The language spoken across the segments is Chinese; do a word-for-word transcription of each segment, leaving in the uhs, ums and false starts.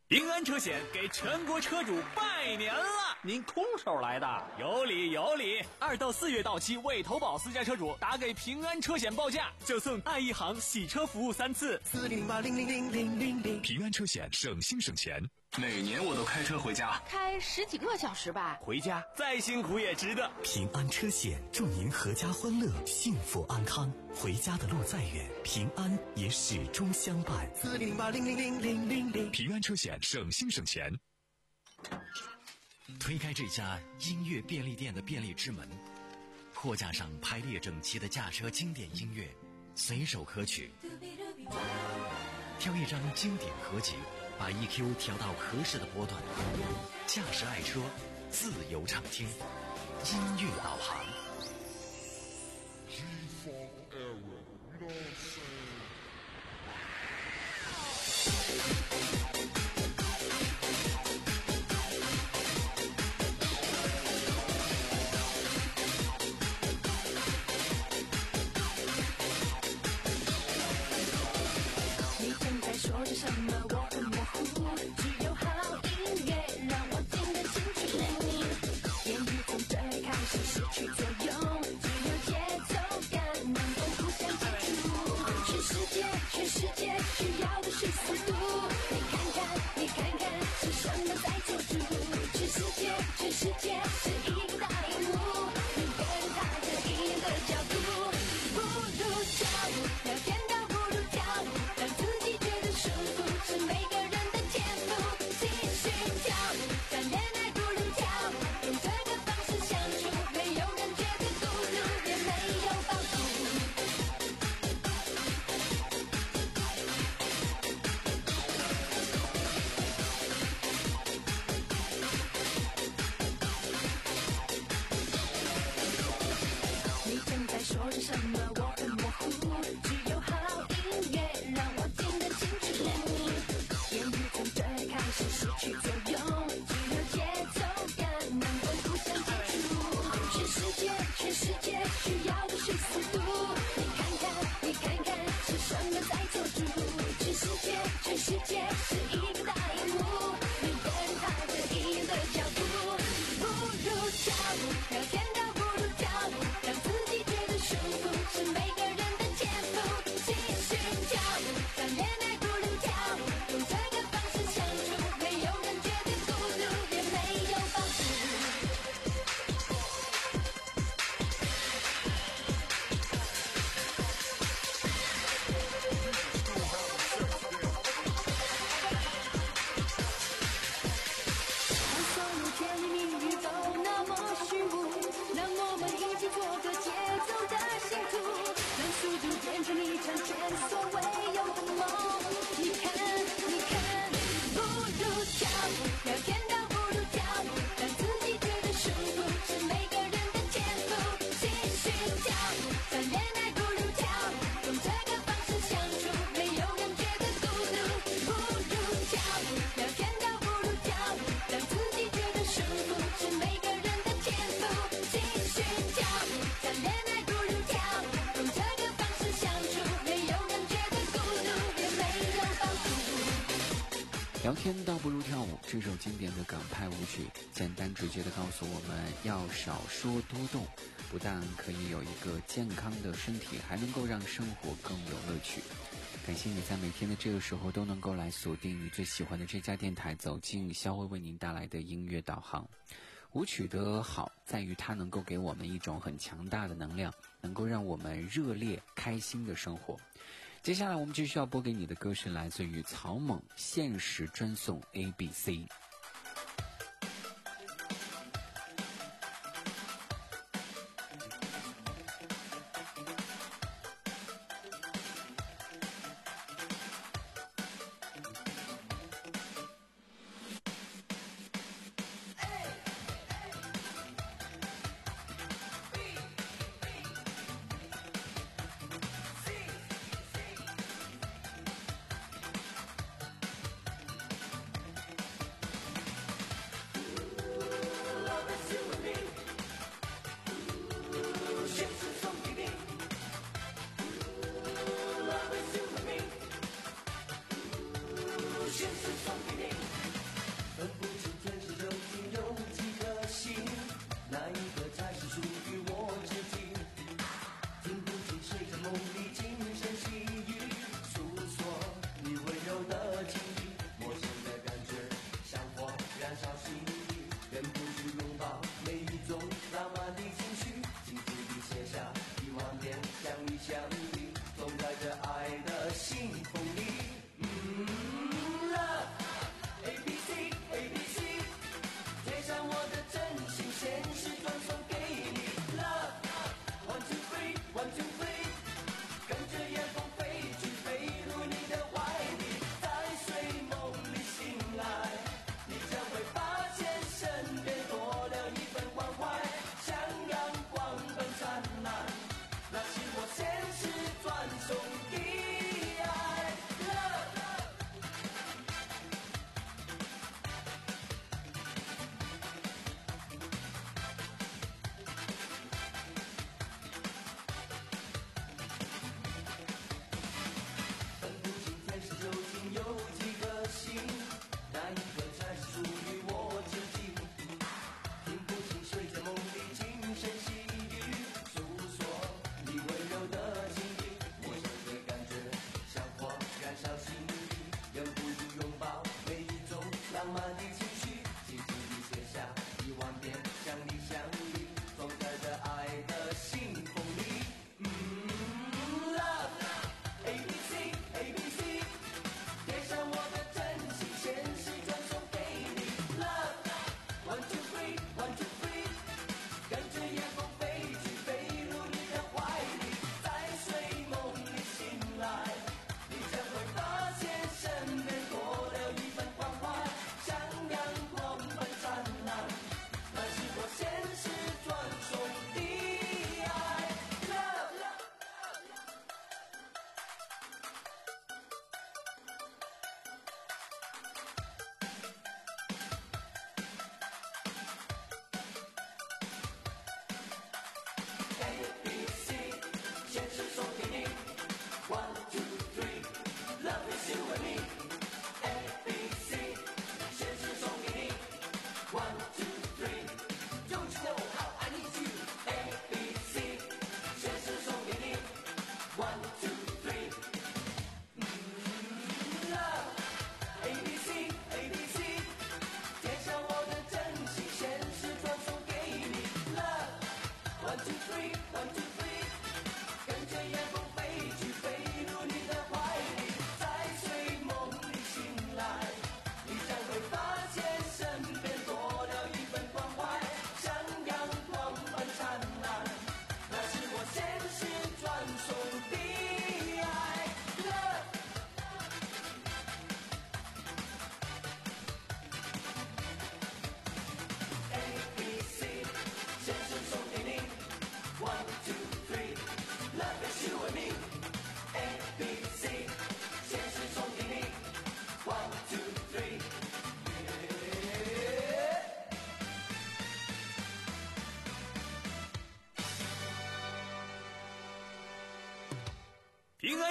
平安车险给全国车主拜年了！ 您空手来的？ 有理有理！二到四月到期未投保私家车主，打给平安车险报价，就送爱一行洗车服务三次。 四零零八零零零零零零。 平安车险省心省钱。 每年我都开车回家， 开十几个小时吧。 回家再辛苦也值得。 平安车险祝您阖家欢乐，幸福安康。回家的路再远，平安也始终相伴。 四零零八零零零零零零。 平安车险省心省钱。 推开这家音乐便利店的便利之门，货架上排列整齐的驾车经典音乐，随手可取。挑一张经典合集，把 E Q 调到合适的波段，驾驶爱车，自由畅听，音乐导航。 你正在说着什么？我很模糊，只有好音乐让我听得清楚。言语从这里开始失去作用，只有节奏感能够互相接触。全世界，全世界需要的是速度。你看看，你看看是什么在做主？全世界，全世界是一个大荧幕，每个人踏着一样的脚步，不如跳舞，聊天倒不如跳舞，让自己觉得舒服是每个人的天赋。继续跳舞，谈恋爱不如跳舞，用这个方式相处，没有人觉得孤独，也没有包袱。你正在说着什么？我很模糊，只有好音乐让我听得清楚。言语从这里开始失去作用，只有节奏感能够互相接触。全世界，全世界需要的是速度。你看看，你看看是什么在做主？全世界，全世界是一个大荧幕，每个人踏着一样的脚步，不如跳舞，聊天倒不如跳舞，让自己觉得舒服是每个人的天赋。继续跳舞，谈恋爱不如跳舞，用这个方式相处，没有人觉得孤独，也没有包袱。当所有甜言蜜语都那么虚无，让我们一起做个节奏的信徒，让速度变成一场前所未有的梦。你看，你看，不如跳舞，聊天倒不如跳舞，让自己觉得舒服是每个人的天赋。继续跳舞，谈恋爱不如跳舞，用这个方式相处，没有人觉得孤独。不如跳舞，聊天倒不如跳舞，让自己觉得舒服是每个人的天赋。继续跳舞，谈恋爱不如跳舞，用这个方式相处，没有人觉得孤独，也没有包袱。 聊天倒不如跳舞，这首经典的港派舞曲，简单直接的告诉我们要少说多动，不但可以有一个健康的身体，还能够让生活更有乐趣。感谢你在每天的这个时候都能够来锁定你最喜欢的这家电台，走进肖薇为您带来的音乐导航。舞曲的好在于它能够给我们一种很强大的能量，能够让我们热烈开心的生活。接下来我们继续要播给你的歌是来自于草蜢限时专送 A B C。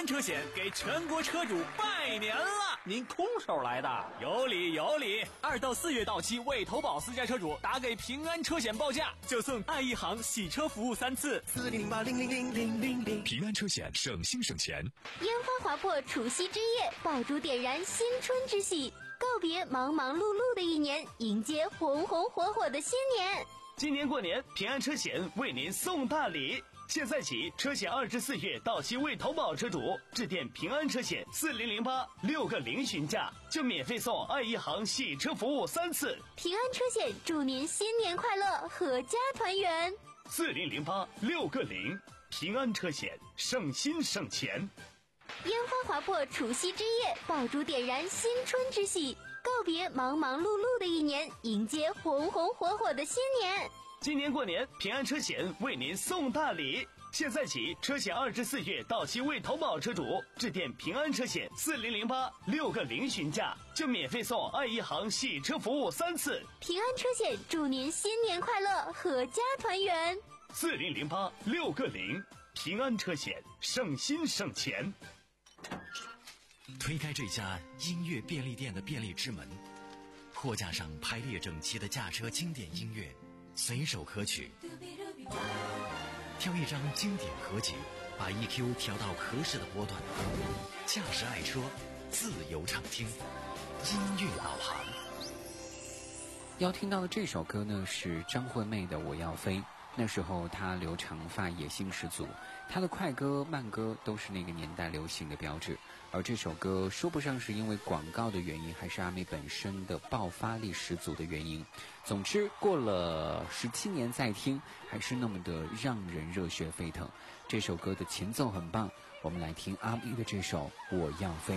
安车险给全国车主拜年了！ 您空手来的？ 有理有理！二到四月到期未投保私家车主打给平安车险报价，就送爱一行洗车服务三次。 四零零八零零零零零零。 平安车险省心省钱。 烟花划破除夕之夜，爆竹点燃新春之喜，告别忙忙碌碌的一年，迎接红红火火的新年。 今年过年，平安车险为您送大礼。现在起，车险二至四月到期未投保车主，致电平安车险四零零八六个零询价，就免费送爱一行洗车服务三次。 平安车险祝您新年快乐，阖家团圆。 四零零八六个零，平安车险省心省钱。 烟花划破除夕之夜，爆竹点燃新春之喜，告别忙忙碌碌的一年，迎接红红火火的新年。 今年过年，平安车险为您送大礼。现在起，车险二至四月到期未投保车主，致电平安车险四零零八六个零询价，就免费送爱一行洗车服务三次。 平安车险祝您新年快乐，阖家团圆。 四零零八六个零，平安车险省心省钱。 推开这家音乐便利店的便利之门，货架上排列整齐的驾车经典音乐，随手可取。挑一张经典合集，把 E Q 调到合适的波段，驾驶爱车，自由畅听，音乐导航。 要听到的这首歌呢，是张惠妹的《我要飞》。那时候她留长发，野性十足，她的快歌慢歌都是那个年代流行的标志。而这首歌说不上是因为广告的原因，还是阿妹本身的爆发力十足的原因，总之过了十七年再听，还是那么的让人热血沸腾。这首歌的前奏很棒，我们来听阿妹的这首《我要飞》。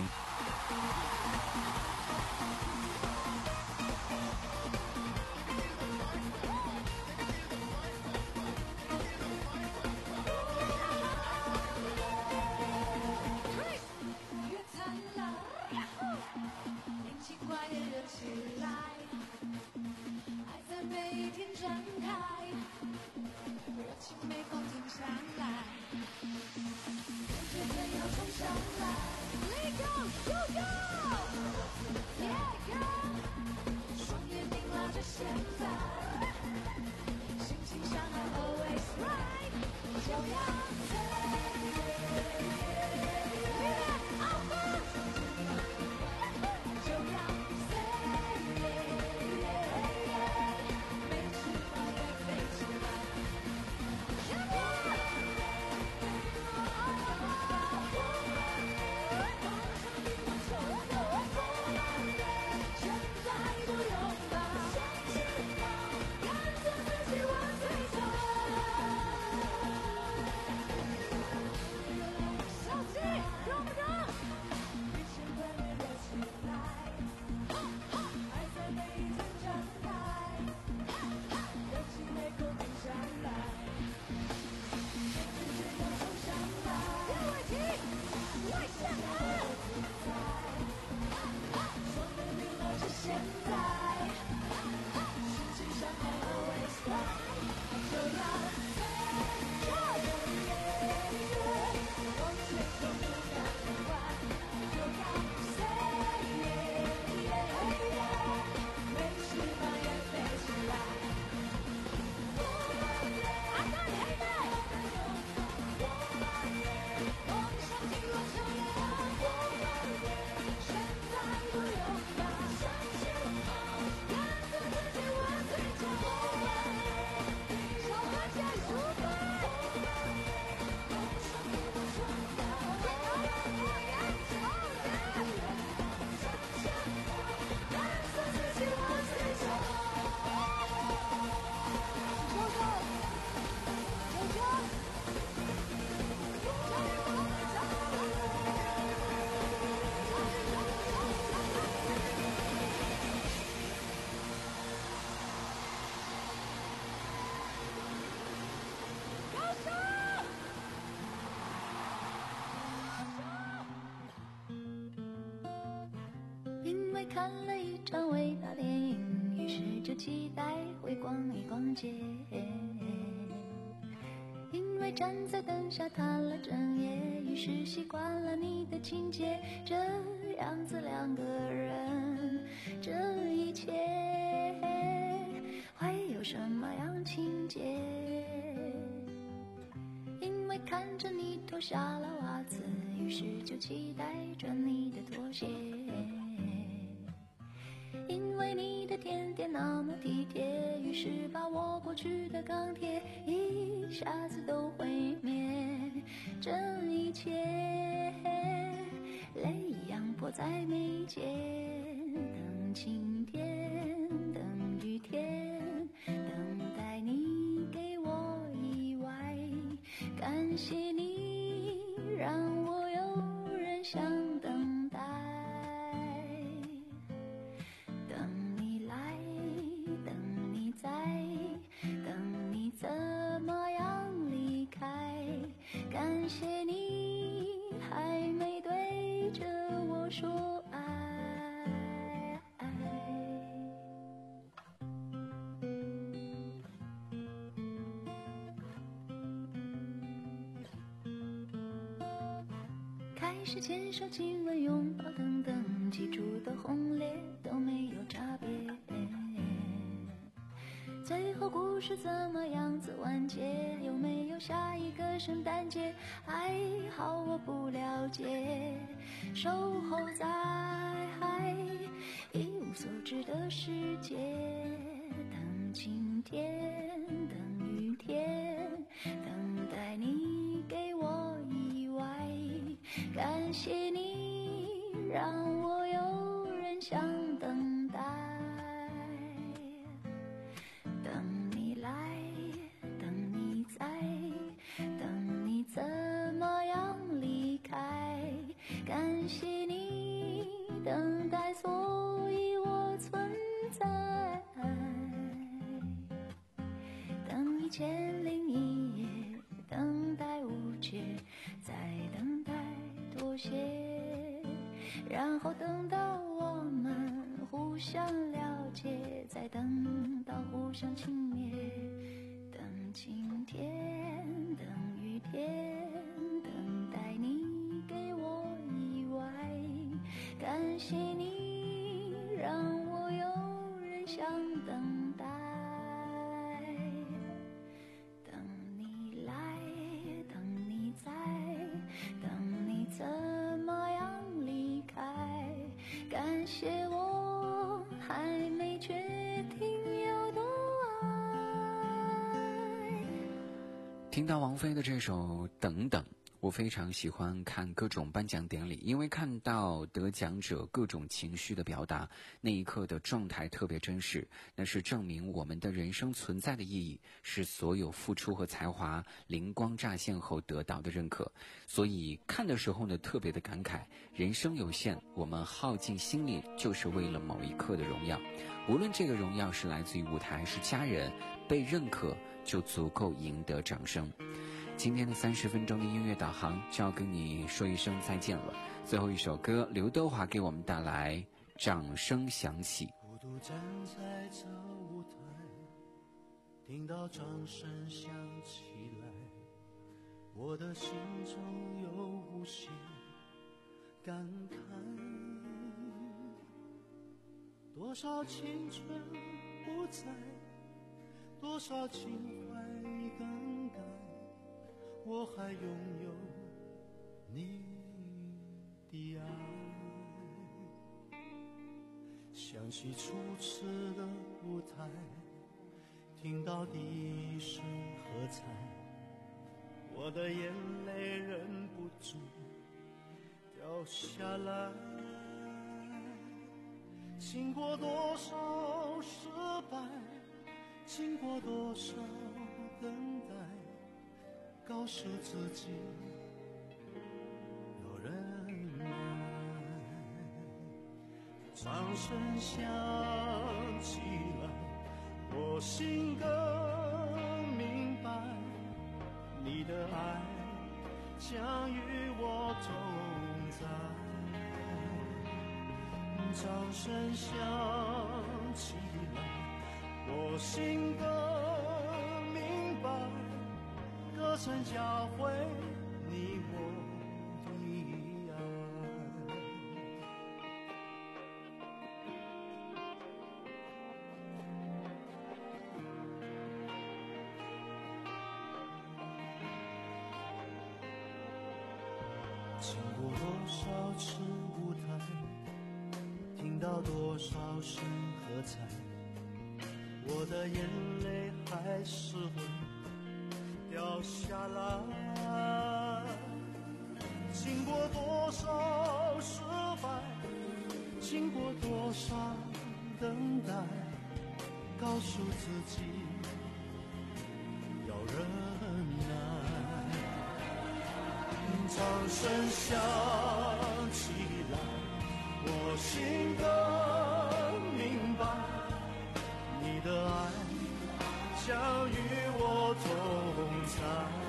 因为看了一场伟大电影，于是就期待会逛一逛街。因为为站在灯下谈了整夜，于是习惯了你的情节，这样子两个人，这一切会有什么样情节？因为看着你脱下了袜子，于是就期待着你的拖鞋。因为你的甜点那么体贴，于是把我过去的钢铁一下子都毁灭。这一切泪一样迫在眉间，等晴天，等雨天，等待你给我意外。感谢你让我有人想等待，等你来，等你在，等你怎么样离开。感谢你还没对着我说爱。开始牵手亲吻拥抱等等，记住的轰烈都没有差别。最后故事怎么样子完结？有没有下一个圣诞节？还好我不了解。守候在一无所知的世界，等晴天，等雨天，等待你给我意外。感谢你让我有人想等待，等你来，等你在，等你怎么样离开。感谢你等待，所以我存在。等一千零一夜，等待无解，再等待妥协，然后等到我们互相了解，再等到互相轻蔑。等晴天，等雨天，等待你给我意外。感谢你让我有人想等待，等你来，等你在，等你怎么样离开。感谢我还没决定有多爱。 听到王菲的这首《等等》，我非常喜欢看各种颁奖典礼，因为看到得奖者各种情绪的表达，那一刻的状态特别真实，那是证明我们的人生存在的意义，是所有付出和才华灵光乍现后得到的认可。所以看的时候呢，特别的感慨，人生有限，我们耗尽心力就是为了某一刻的荣耀，无论这个荣耀是来自于舞台还是家人，被认可就足够赢得掌声。今天的三十分钟的音乐导航就要跟你说一声再见了。最后一首歌，刘德华给我们带来《掌声响起》。 孤独站在这舞台，听到掌声响起来，我的心中有无限感慨。多少青春不在，多少情怀已更改，我还拥有你的爱。想起初次的舞台，听到第一声喝彩，我的眼泪忍不住掉下来。经过多少失败，经过多少等待，告诉自己有人爱。掌声响起来，我心更明白，你的爱将与我同在。掌声响起来，我心更明白，歌声教会你我的爱。经过多少次舞台，听到多少声喝彩，我的眼泪还是会掉下来。经过多少失败，经过多少等待，告诉自己要忍耐。掌声响起来，我心更明白，你的爱将与我同在。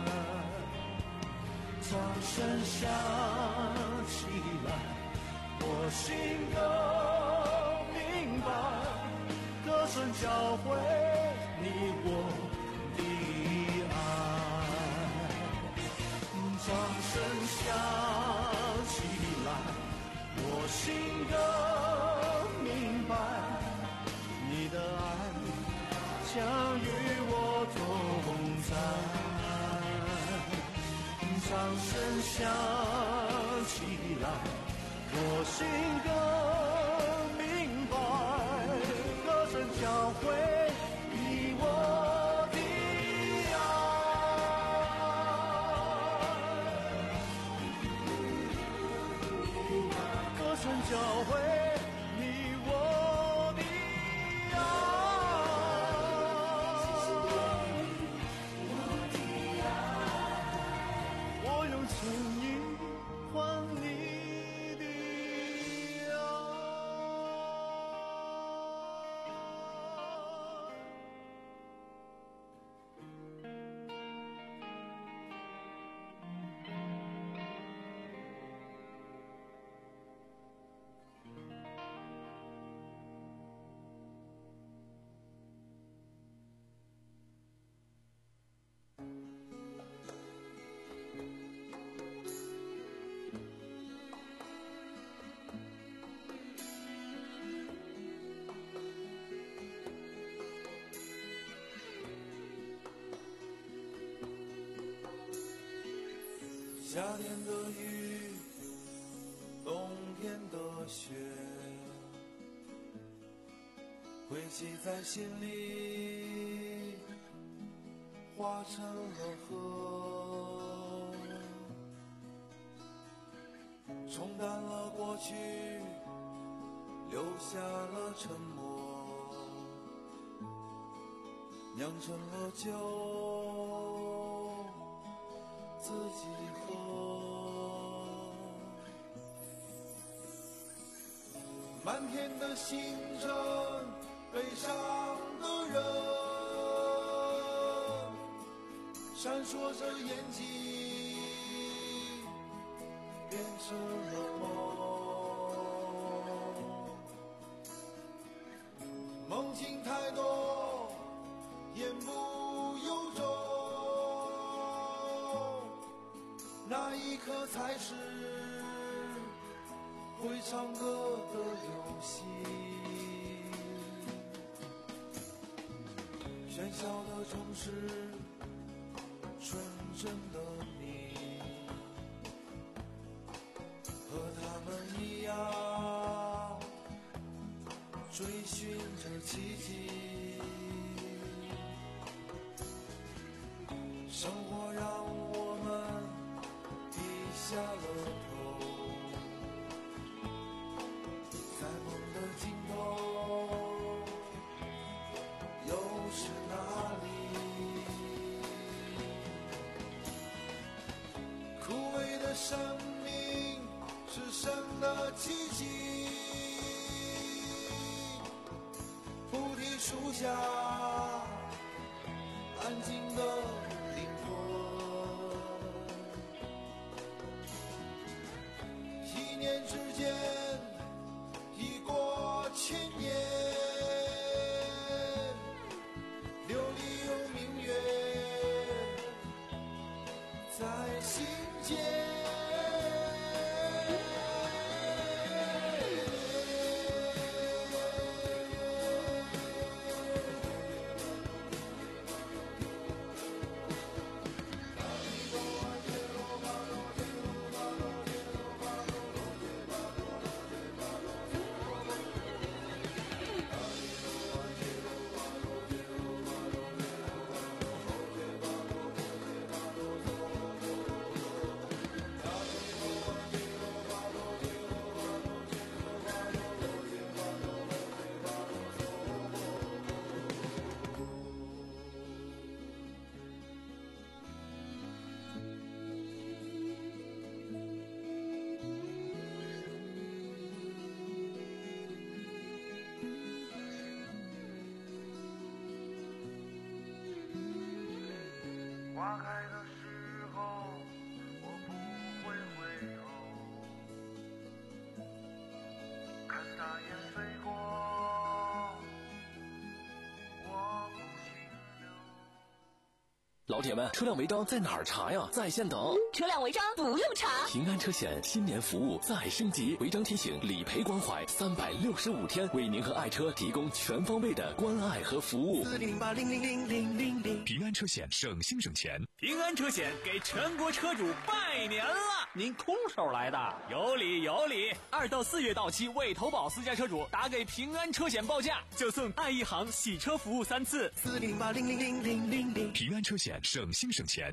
掌声响起来，我心更明白，歌声教会你我的爱。掌声响起来，我心更明白，你的爱将与我同在。掌声响起来，我心更明白，歌声教会你我的爱，歌声教会你我的爱，我用情意换你的爱。 夏天的雨，冬天的雪，汇集在心里，化成了河，冲淡了过去，留下了沉默，酿成了酒，自己喝。漫天的星辰，悲伤的人，闪烁着眼睛，变成了梦。梦境太多，言不由衷，那一刻才是会唱歌的游戏。喧嚣的城市，纯真的你，和他们一样追寻着奇迹。生活让我们低下了头，在梦的尽头，又是哪里？枯萎的生命是生的奇迹，菩提树下安静的灵魂，一念之间已过千年，流离又明月， 花开的时候，我不会回头，看沙叶飞过，我不停留。 老铁们，车辆违章在哪儿查呀？在线等。 车辆违章不用查， 平安车险新年服务再升级，违章提醒、理赔关怀，三百六十五天为您和爱车提供全方位的关爱和服务。 四零八零零零零零零。 平安车险省心省钱。 平安车险给全国车主拜年了！ 您空手来的？ 有理有理！二到四月到期未投保私家车主打给平安车险报价，就送爱一行洗车服务三次。 四零八零零零零零零。 平安车险省心省钱。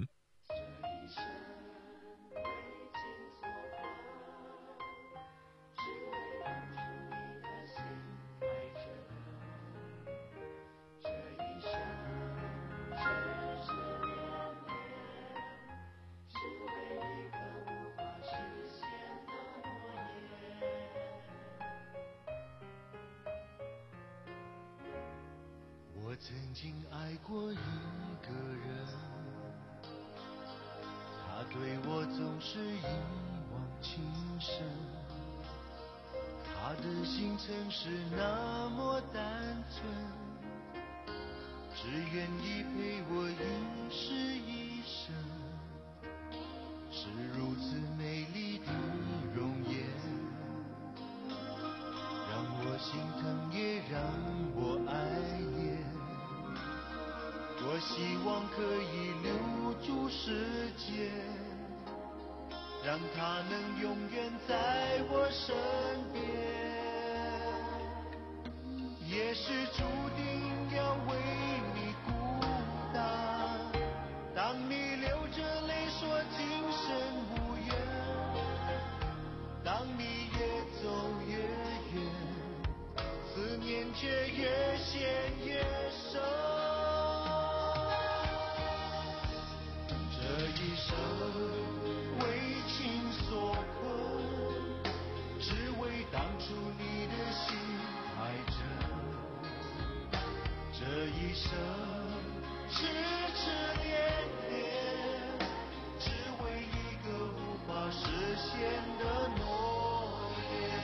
我曾经爱过一个人，他对我总是一往情深，他的心曾是那么单纯，只愿意陪我一世一生，是如此美丽的容颜，让我心疼也让我爱恋。我希望可以留住时间，让它能永远在我身边。也许注定要为你孤单，当你流着泪说今生无缘，当你越走越远，思念却越陷越深。一生为情所困，只为当初你的心太真。这一生痴痴恋恋，只为一个无法实现的诺言。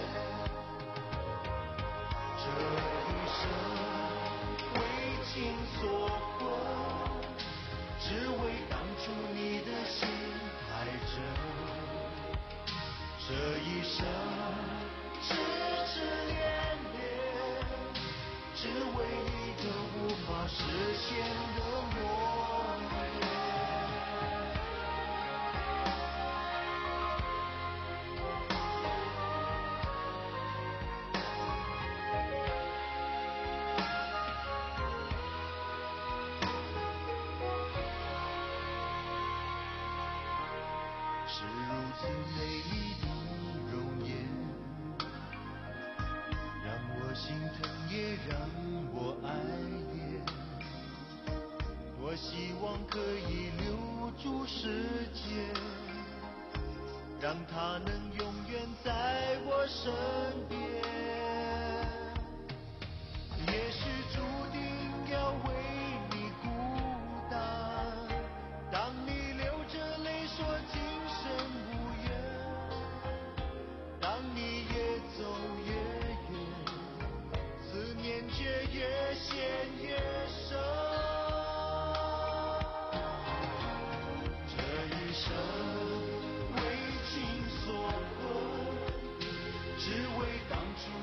这一生为情所困，只为当初你的心太真。这一生痴痴恋恋，只为一个无法实现的诺言。是如此美丽的容颜，让我心疼也让我爱恋。多希望可以留住时间，让它能永远在我身边。也许注定要为你孤单，当你流着泪说今生无缘，当你越走越远，思念却越陷越深。这一生为情所困，只为当初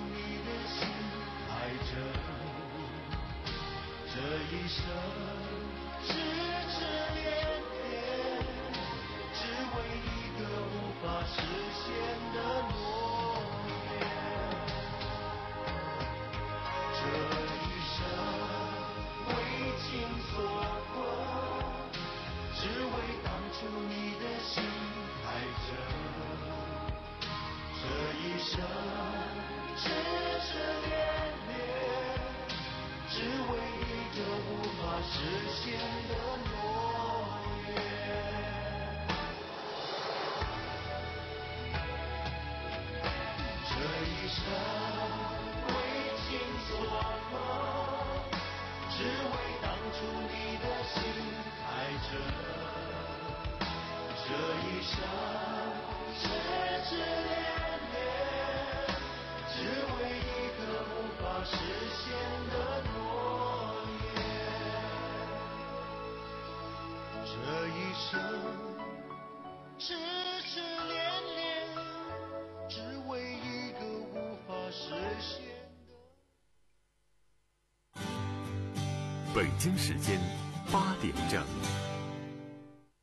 生痴痴恋恋，只为一个无法实现的诺言。这一生痴痴恋恋，只为一个无法实现的。 北京时间八点整。